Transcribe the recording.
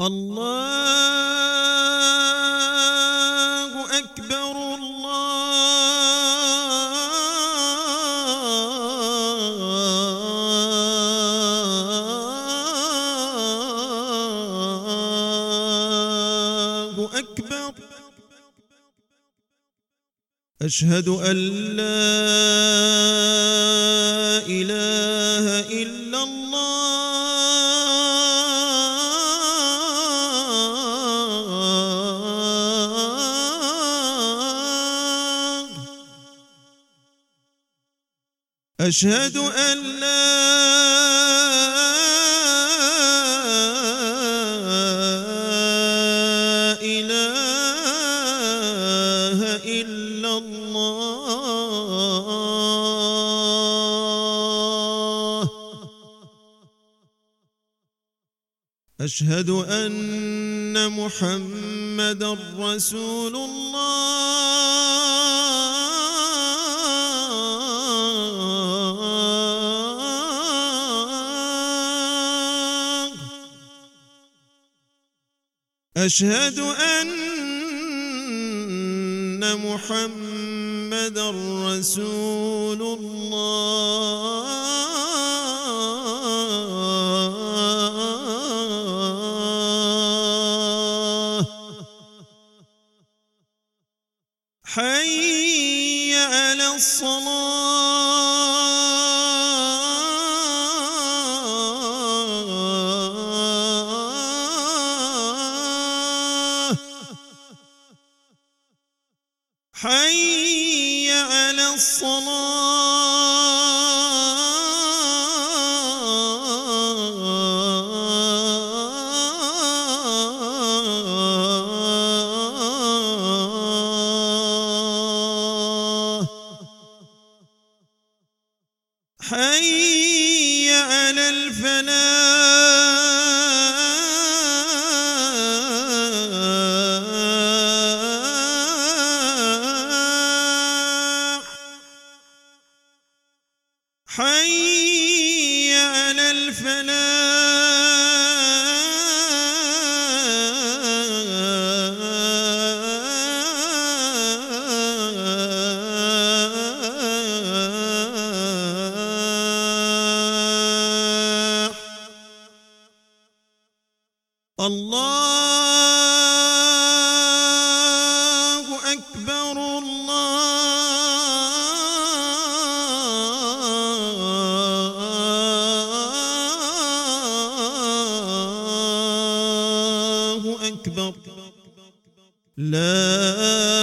الله أكبر الله أكبر. أشهد أن لا إله إلا الله أشهد أن لا إله إلا الله. أشهد أن محمدًا رسول الله. أشهد أن محمدًا رسول الله. حي على الصلاة. حي على الصلاة. حي على الفلاح. حي على الفلاح. الله أكبر الله أكبر. لا